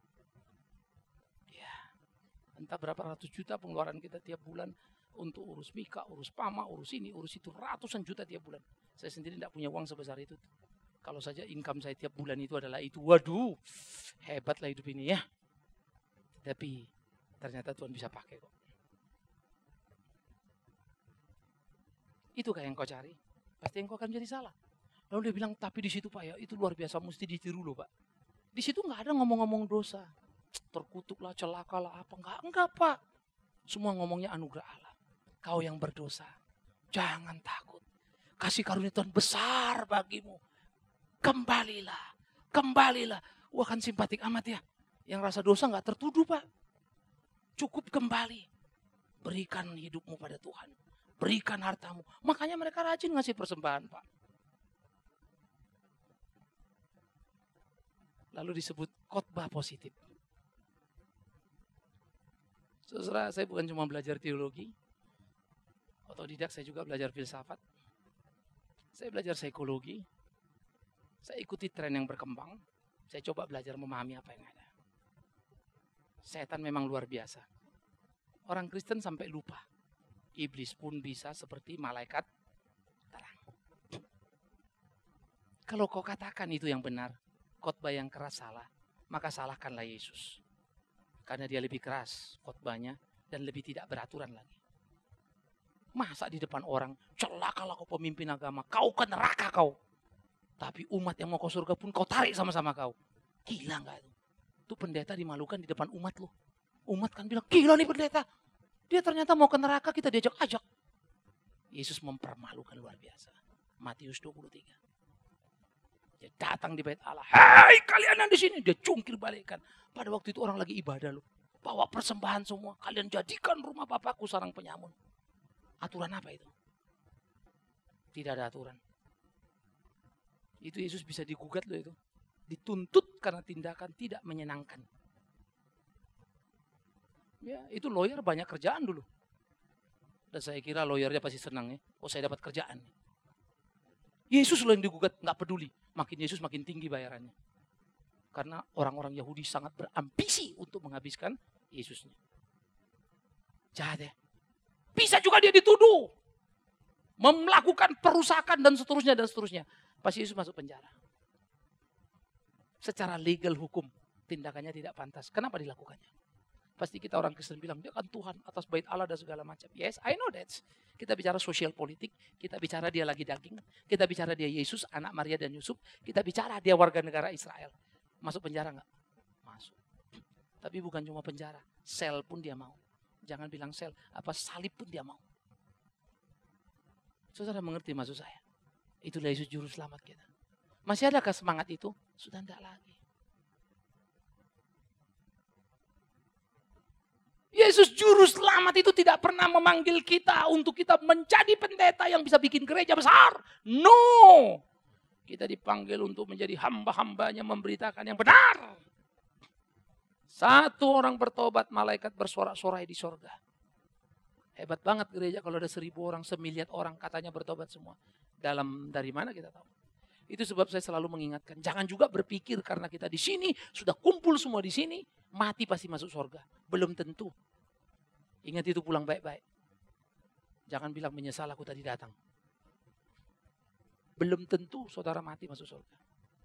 Speaker 1: Ya, entah berapa ratus juta pengeluaran kita tiap bulan untuk urus Mika, urus Pama, urus ini, urus itu. Ratusan juta tiap bulan. Saya sendiri tidak punya uang sebesar itu. Kalau saja income saya tiap bulan itu adalah itu. Waduh, hebatlah hidup ini ya. Tapi ternyata Tuhan bisa pakai kok. Itukah yang kau cari? Pasti engkau akan jadi salah. Lalu dia bilang, tapi di situ Pak ya, itu luar biasa, mesti ditiru loh Pak. Di situ nggak ada ngomong-ngomong dosa, terkutuklah, celakalah, apa enggak, enggak Pak. Semua ngomongnya anugerah Allah. Kau yang berdosa, jangan takut. Kasih karunia Tuhan besar bagimu. Kembalilah, kembalilah. Wah kan simpatik amat ya. Yang rasa dosa nggak tertuduh Pak. Cukup kembali. Berikan hidupmu pada Tuhan. Berikan hartamu. Makanya mereka rajin ngasih persembahan Pak. Lalu disebut khotbah positif. Saudara, saya bukan cuma belajar teologi. Otodidak saya juga belajar filsafat. Saya belajar psikologi. Saya ikuti tren yang berkembang. Saya coba belajar memahami apa yang ada. Setan memang luar biasa. Orang Kristen sampai lupa. Iblis pun bisa seperti malaikat terang. Kalau kau katakan itu yang benar, khotbah yang keras salah, maka salahkanlah Yesus. Karena dia lebih keras khotbahnya dan lebih tidak beraturan lagi. Masa di depan orang, celakalah kau pemimpin agama, kau ke neraka kau. Tapi umat yang mau ke surga pun kau tarik sama-sama kau. Gila gak itu? Itu pendeta dimalukan di depan umat loh. Umat kan bilang, gila nih pendeta. Dia ternyata mau ke neraka, kita diajak-ajak. Yesus mempermalukan luar biasa. Matius dua puluh tiga. Dia datang di bait Allah. Hei kalian yang di sini. Dia cungkir balikkan. Pada waktu itu orang lagi ibadah loh. Bawa persembahan semua. Kalian jadikan rumah Bapakku sarang penyamun. Aturan apa itu? Tidak ada aturan. Itu Yesus bisa digugat loh itu. Dituntut karena tindakan tidak menyenangkan. Ya, itu lawyer banyak kerjaan dulu. Dan saya kira lawyernya pasti senang ya. Oh saya dapat kerjaan. Yesus loh yang digugat, nggak peduli. Makin Yesus makin tinggi bayarannya. Karena orang-orang Yahudi sangat berambisi untuk menghabiskan Yesusnya. Jahat ya. Bisa juga dia dituduh melakukan perusakan dan seterusnya dan seterusnya. Pasti Yesus masuk penjara. Secara legal hukum tindakannya tidak pantas. Kenapa dilakukannya? Pasti kita orang Kristen bilang, dia kan Tuhan atas bait Allah dan segala macam. Yes, I know that. Kita bicara sosial politik, kita bicara dia lagi daging, kita bicara dia Yesus, anak Maria dan Yusuf, kita bicara dia warga negara Israel. Masuk penjara enggak? Masuk. Tapi bukan cuma penjara, sel pun dia mau. Jangan bilang sel, apa salib pun dia mau. Saudara mengerti maksud saya? Itulah Yesus juru selamat kita. Masih adakah semangat itu? Sudah tidak lagi. Yesus juru selamat itu tidak pernah memanggil kita untuk kita menjadi pendeta yang bisa bikin gereja besar. No. Kita dipanggil untuk menjadi hamba-hambanya memberitakan yang benar. Satu orang bertobat, malaikat bersorak-sorai di sorga. Hebat banget gereja kalau ada seribu orang, semiliar orang katanya bertobat semua. Dalam dari mana kita tahu? Itu sebab saya selalu mengingatkan, jangan juga berpikir karena kita di sini, sudah kumpul semua di sini, mati pasti masuk surga. Belum tentu. Ingat itu, pulang baik-baik. Jangan bilang menyesal aku tadi datang. Belum tentu saudara mati masuk surga.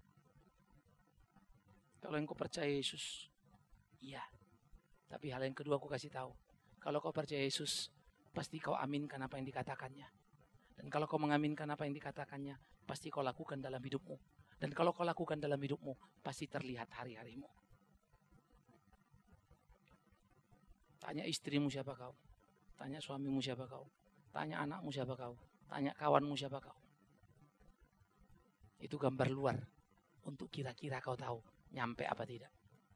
Speaker 1: Kalau engkau percaya Yesus, iya. Tapi hal yang kedua aku kasih tahu. Kalau kau percaya Yesus, pasti kau aminkan apa yang dikatakannya. Dan kalau kau mengaminkan apa yang dikatakannya, pasti kau lakukan dalam hidupmu. Dan kalau kau lakukan dalam hidupmu, pasti terlihat hari-harimu. Tanya istrimu siapa kau. Tanya suamimu siapa kau. Tanya anakmu siapa kau. Tanya kawanmu siapa kau. Itu gambar luar. Untuk kira-kira kau tahu nyampe apa tidak.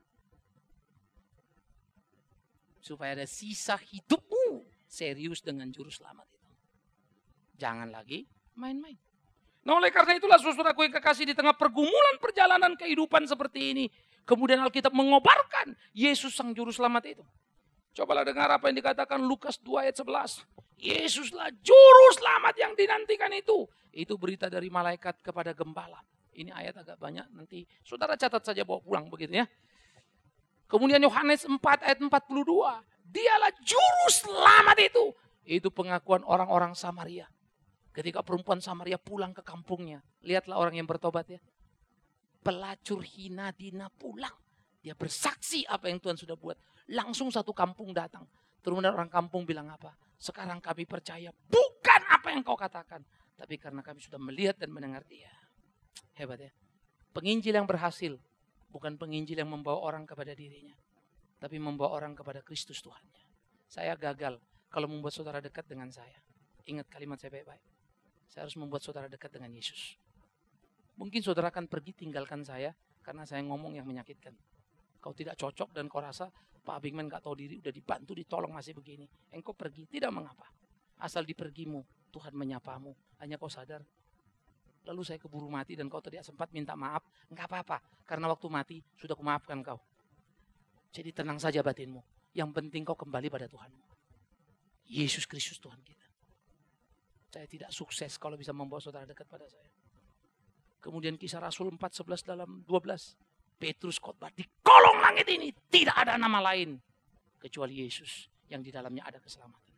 Speaker 1: Supaya ada sisa hidupmu serius dengan juru selamat itu. Jangan lagi main-main. Nah, oleh karena itulah saudaraku yang kekasih, di tengah pergumulan perjalanan kehidupan seperti ini, kemudian Alkitab mengobarkan Yesus sang juru selamat itu. Cobalah dengar apa yang dikatakan Lukas dua ayat sebelas. Yesuslah juru selamat yang dinantikan itu. Itu berita dari malaikat kepada gembala. Ini ayat agak banyak, nanti saudara catat saja bawa pulang begitu ya. Kemudian Yohanes empat ayat empat puluh dua. Dialah juru selamat itu. Itu pengakuan orang-orang Samaria. Ketika perempuan Samaria pulang ke kampungnya. Lihatlah orang yang bertobat ya. Pelacur hina dina pulang. Dia bersaksi apa yang Tuhan sudah buat. Langsung satu kampung datang. Kemudian orang kampung bilang apa? Sekarang kami percaya bukan apa yang kau katakan. Tapi karena kami sudah melihat dan mendengar dia. Hebat ya. Penginjil yang berhasil. Bukan penginjil yang membawa orang kepada dirinya. Tapi membawa orang kepada Kristus Tuhannya. Saya gagal kalau membuat saudara dekat dengan saya. Ingat kalimat saya baik-baik. Saya harus membuat saudara dekat dengan Yesus. Mungkin saudara akan pergi tinggalkan saya karena saya ngomong yang menyakitkan. Kau tidak cocok dan kau rasa Pak Abingman gak tahu diri, udah dibantu, ditolong masih begini. Engkau pergi, tidak mengapa. Asal di pergimu, Tuhan menyapamu. Hanya kau sadar. Lalu saya keburu mati dan kau tidak sempat minta maaf. Enggak apa-apa, karena waktu mati sudah kumaafkan kau. Jadi tenang saja batinmu. Yang penting kau kembali pada Tuhanmu. Yesus Kristus Tuhan kita. Saya tidak sukses kalau bisa membawa saudara dekat pada saya. Kemudian kisah Rasul empat sebelas dalam dua belas. Petrus khotbah di kolong langit ini. Tidak ada nama lain kecuali Yesus yang di dalamnya ada keselamatan.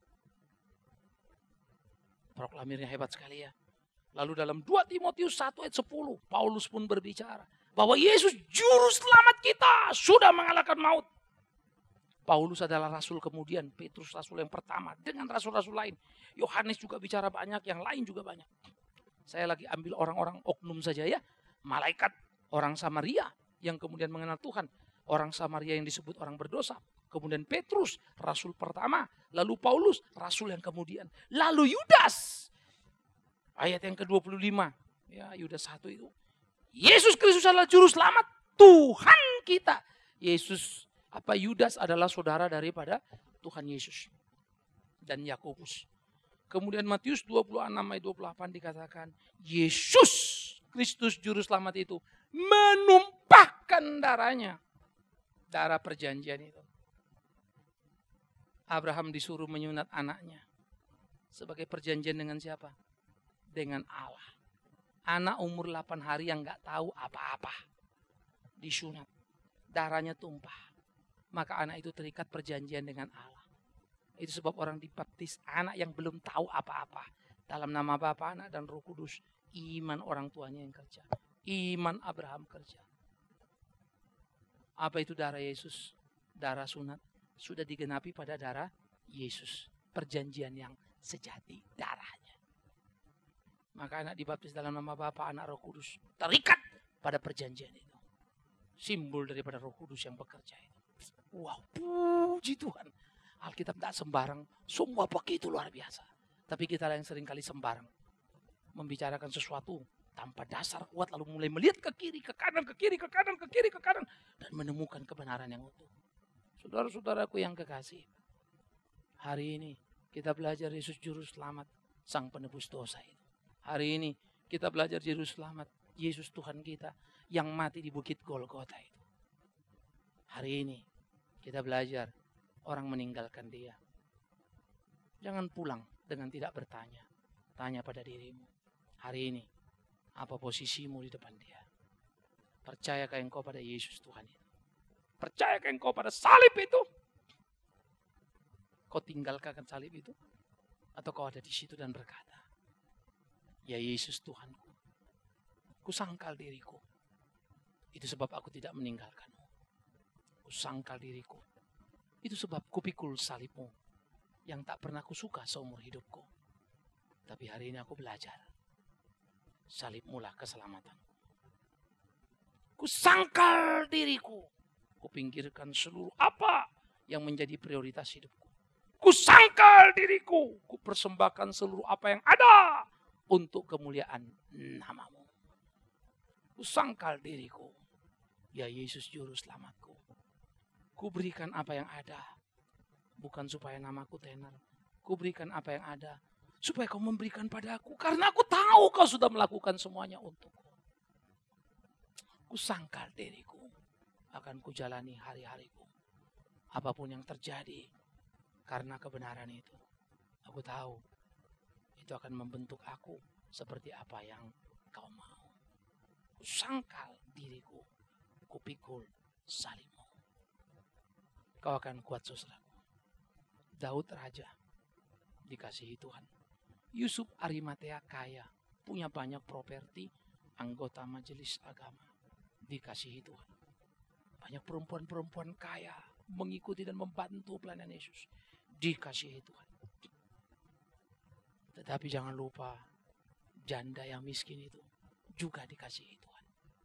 Speaker 1: Proklamirnya hebat sekali ya. Lalu dalam dua Timotius satu ayat sepuluh. Paulus pun berbicara. Bahwa Yesus juru selamat kita sudah mengalahkan maut. Paulus adalah rasul kemudian. Petrus rasul yang pertama. Dengan rasul-rasul lain. Yohanes juga bicara banyak. Yang lain juga banyak. Saya lagi ambil orang-orang oknum saja ya. Malaikat orang Samaria yang kemudian mengenal Tuhan. Orang Samaria yang disebut orang berdosa. Kemudian Petrus, rasul pertama. Lalu Paulus, rasul yang kemudian. Lalu Yudas. Ayat yang ke dua puluh lima. Ya, Yudas satu itu. Yesus Kristus adalah juru selamat. Tuhan kita. Yesus, apa Yudas adalah saudara daripada Tuhan Yesus. Dan Yakobus. Kemudian Matius dua puluh enam ayat dua puluh delapan dikatakan. Yesus Kristus juru selamat itu menumpahkan darahnya. Darah perjanjian itu. Abraham disuruh menyunat anaknya. Sebagai perjanjian dengan siapa? Dengan Allah. Anak umur delapan hari yang gak tahu apa-apa. Disunat. Darahnya tumpah. Maka anak itu terikat perjanjian dengan Allah. Itu sebab orang dibaptis anak yang belum tahu apa-apa. Dalam nama Bapa, Anak, dan Roh Kudus. Iman orang tuanya yang kerja. Iman Abraham kerja. Apa itu darah Yesus? Darah sunat. Sudah digenapi pada darah Yesus. Perjanjian yang sejati darahnya. Maka anak dibaptis dalam nama Bapa, Anak, Roh Kudus. Terikat pada perjanjian itu. Simbol daripada Roh Kudus yang bekerja itu. Wow, puji Tuhan. Alkitab tidak sembarang. Semua begitu luar biasa. Tapi kita yang sering kali sembarang. Membicarakan sesuatu tanpa dasar kuat. Lalu mulai melihat ke kiri, ke kanan, ke kiri, ke kanan, ke kiri, ke kanan. Dan menemukan kebenaran yang utuh. Saudara-saudaraku yang kekasih. Hari ini kita belajar Yesus Juru Selamat. Sang penebus dosa itu. Hari ini kita belajar Juru Selamat. Yesus Tuhan kita yang mati di bukit Golgota itu. Hari ini kita belajar orang meninggalkan dia. Jangan pulang dengan tidak bertanya. Tanya pada dirimu. Hari ini apa posisimu di depan dia? Percayakah engkau pada Yesus Tuhan itu? Percayakah engkau pada salib itu? Kau tinggalkan salib itu? Atau kau ada di situ dan berkata, ya Yesus Tuhanku, kusangkal diriku. Itu sebab aku tidak meninggalkanmu. Kusangkal diriku. Itu sebab kupikul salibmu yang tak pernah kusuka seumur hidupku. Tapi hari ini aku belajar. Salibmulah keselamatanku. Kusangkal diriku. Kupinggirkan seluruh apa yang menjadi prioritas hidupku. Kusangkal diriku. Kupersembahkan seluruh apa yang ada untuk kemuliaan namamu. Kusangkal diriku. Ya Yesus Juru Selamatku. Kuberikan apa yang ada. Bukan supaya namaku tenar. Kuberikan apa yang ada. Supaya kau memberikan padaku. Karena aku tahu kau sudah melakukan semuanya untukku. Kusangkal diriku. Akan kujalani hari-hariku. Apapun yang terjadi. Karena kebenaran itu. Aku tahu. Itu akan membentuk aku. Seperti apa yang kau mau. Kusangkal diriku. Kupikul salibmu. Kau akan kuat, saudaraku. Daud raja. Dikasihi Tuhan. Yusuf Arimatea kaya. Punya banyak properti. Anggota majelis agama. Dikasihi Tuhan. Banyak perempuan-perempuan kaya. Mengikuti dan membantu pelayanan Yesus. Dikasihi Tuhan. Tetapi jangan lupa. Janda yang miskin itu. Juga dikasihi Tuhan.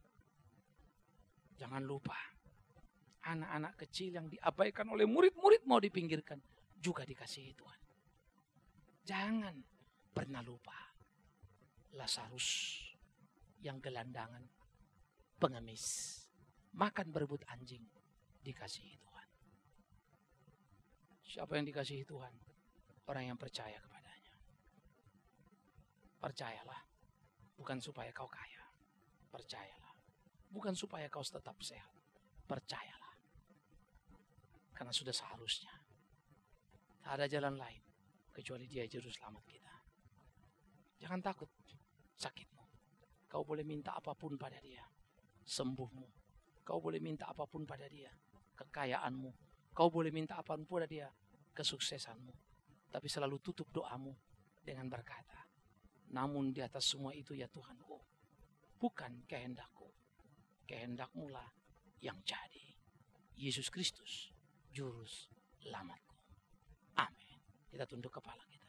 Speaker 1: Jangan lupa. Anak-anak kecil yang diabaikan oleh murid-murid mau dipinggirkan. Juga dikasihi Tuhan. Jangan pernah lupa. Lazarus yang gelandangan. Pengemis. Makan berebut anjing. Dikasihi Tuhan. Siapa yang dikasihi Tuhan? Orang yang percaya kepadanya. Percayalah. Bukan supaya kau kaya. Percayalah. Bukan supaya kau tetap sehat. Percayalah. Karena sudah seharusnya. Tak ada jalan lain. Kecuali dia Juru Selamat kita. Jangan takut sakitmu. Kau boleh minta apapun pada dia. Sembuhmu. Kau boleh minta apapun pada dia. Kekayaanmu. Kau boleh minta apapun pada dia. Kesuksesanmu. Tapi selalu tutup doamu. Dengan berkata. Namun di atas semua itu ya Tuhanku. Bukan kehendakku. Kehendakmu lah yang jadi. Yesus Kristus. Juru Selamatku. Amin. Kita tunduk kepala kita.